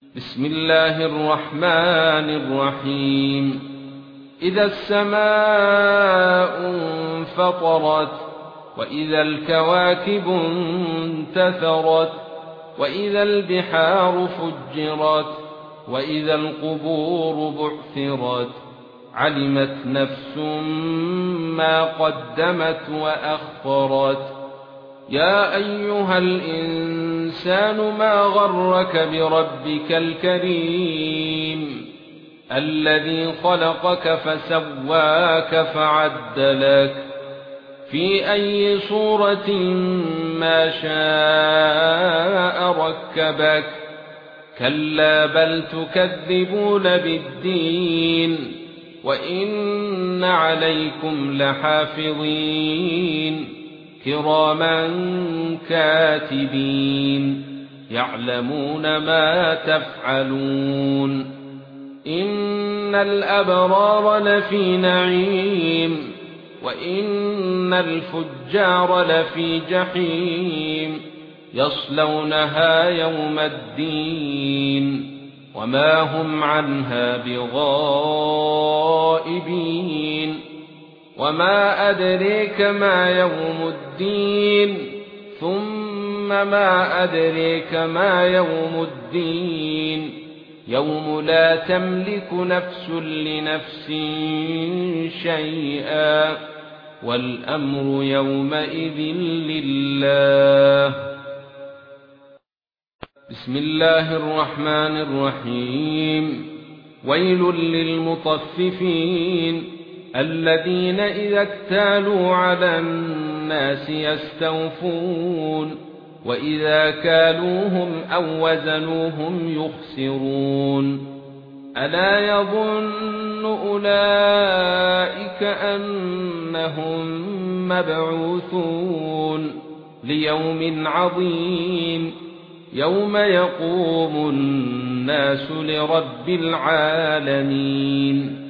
بسم الله الرحمن الرحيم. إذا السماء انفطرت وإذا الكواكب انتثرت وإذا البحار فجرت وإذا القبور بعثرت علمت نفس ما قدمت وأخرت. يا أيها الإنسان ما غرك بربك الكريم الذي خلقك فسواك فعدلك في أي صورة ما شاء ركبك. كلا بل تكذبون بالدين وإن عليكم لحافظين كراما كاتبين يعلمون ما تفعلون. إن الأبرار لفي نعيم وإن الفجار لفي جحيم يصلونها يوم الدين وما هم عنها بغائبين. وما أدريك ما يوم الدين ثم ما أدريك ما يوم الدين يوم لا تملك نفس لنفس شيئا والأمر يومئذ لله. بسم الله الرحمن الرحيم. ويل للمطففين الذين إذا اكتالوا على الناس يستوفون وإذا كالوهم أو وزنوهم يخسرون. ألا يظن أولئك أنهم مبعوثون ليوم عظيم يوم يقوم الناس لرب العالمين.